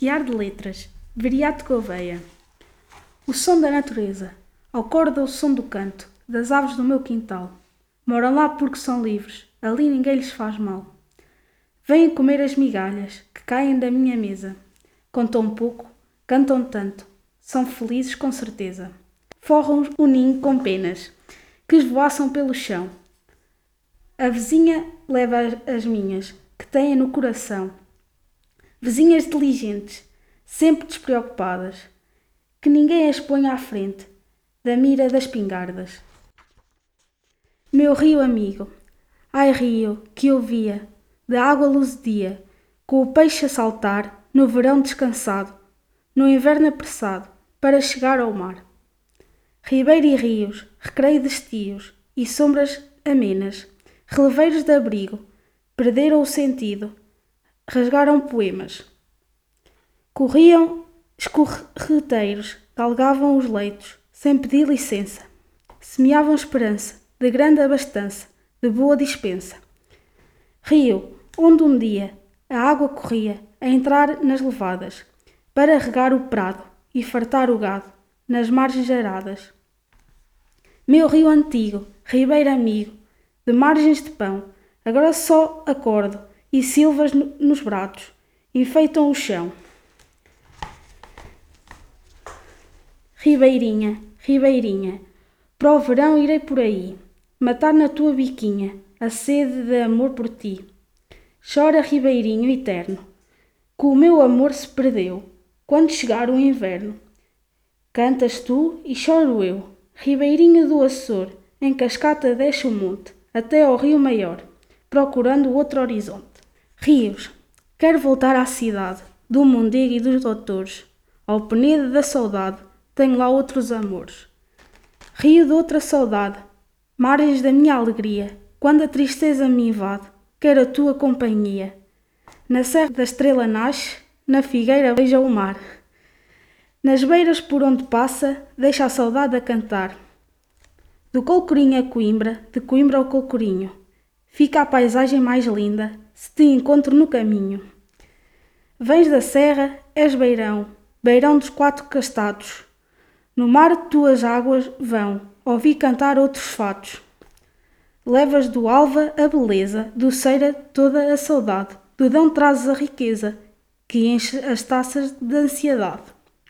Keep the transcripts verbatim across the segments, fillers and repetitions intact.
Tiar de letras, Viriato Gouveia. O som da natureza, acorda o som do canto das aves do meu quintal. Moram lá porque são livres, ali ninguém lhes faz mal. Vêm comer as migalhas que caem da minha mesa. Contam pouco, cantam tanto, são felizes com certeza. Forram o ninho com penas, que esvoaçam pelo chão. A vizinha leva as minhas, que têm no coração. Vizinhas diligentes, sempre despreocupadas, que ninguém as põe à frente da mira das espingardas. Meu rio amigo, ai rio, que eu via, de água luzidia, com o peixe a saltar, no verão descansado, no inverno apressado, para chegar ao mar. Ribeiro e rios, recreio de estios e sombras amenas, releveiros de abrigo, perderam o sentido, rasgaram poemas. Corriam escorreteiros, galgavam os leitos, sem pedir licença. Semeavam esperança, de grande abastança, de boa dispensa. Rio, onde um dia a água corria a entrar nas levadas, para regar o prado e fartar o gado nas margens aradas. Meu rio antigo, ribeiro amigo, de margens de pão, agora só acordo e silvas no, nos braços enfeitam o chão. Ribeirinha, ribeirinha, para o verão irei por aí, matar na tua biquinha a sede de amor por ti. Chora, ribeirinho eterno, que o meu amor se perdeu quando chegar o inverno. Cantas tu e choro eu, ribeirinho do Açor, em cascata desce o monte, até ao rio maior, procurando outro horizonte. Rios, quero voltar à cidade, do Mondego e dos doutores, ao Penedo da saudade, tenho lá outros amores. Rio de outra saudade, margens da minha alegria, quando a tristeza me invade, quero a tua companhia. Na serra da estrela nasce, na figueira beija o mar. Nas beiras por onde passa, deixa a saudade a cantar. Do Colcorinho a Coimbra, de Coimbra ao Colcorinho, fica a paisagem mais linda, se te encontro no caminho. Vens da serra, és beirão, beirão dos quatro castados. No mar tuas águas vão, ouvi cantar outros fatos. Levas do alva a beleza, do ceira toda a saudade, do dão trazes a riqueza, que enche as taças de ansiedade.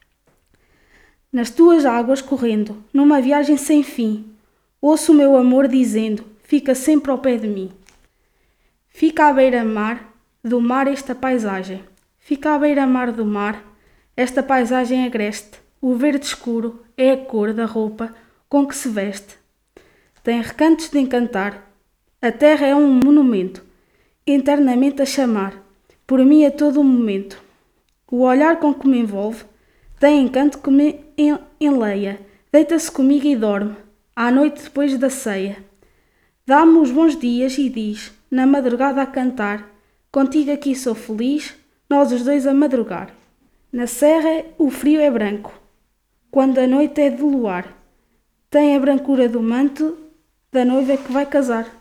Nas tuas águas correndo, numa viagem sem fim, ouço o meu amor dizendo, fica sempre ao pé de mim. Fica à beira-mar do mar esta paisagem, fica à beira-mar do mar esta paisagem agreste, o verde escuro é a cor da roupa com que se veste. Tem recantos de encantar, a terra é um monumento, eternamente a chamar, por mim a todo o momento. O olhar com que me envolve tem encanto que me enleia, deita-se comigo e dorme, à noite depois da ceia. Dá-me os bons dias e diz, na madrugada a cantar, contigo aqui sou feliz, nós os dois a madrugar. Na serra o frio é branco, quando a noite é de luar, tem a brancura do manto da noiva que vai casar.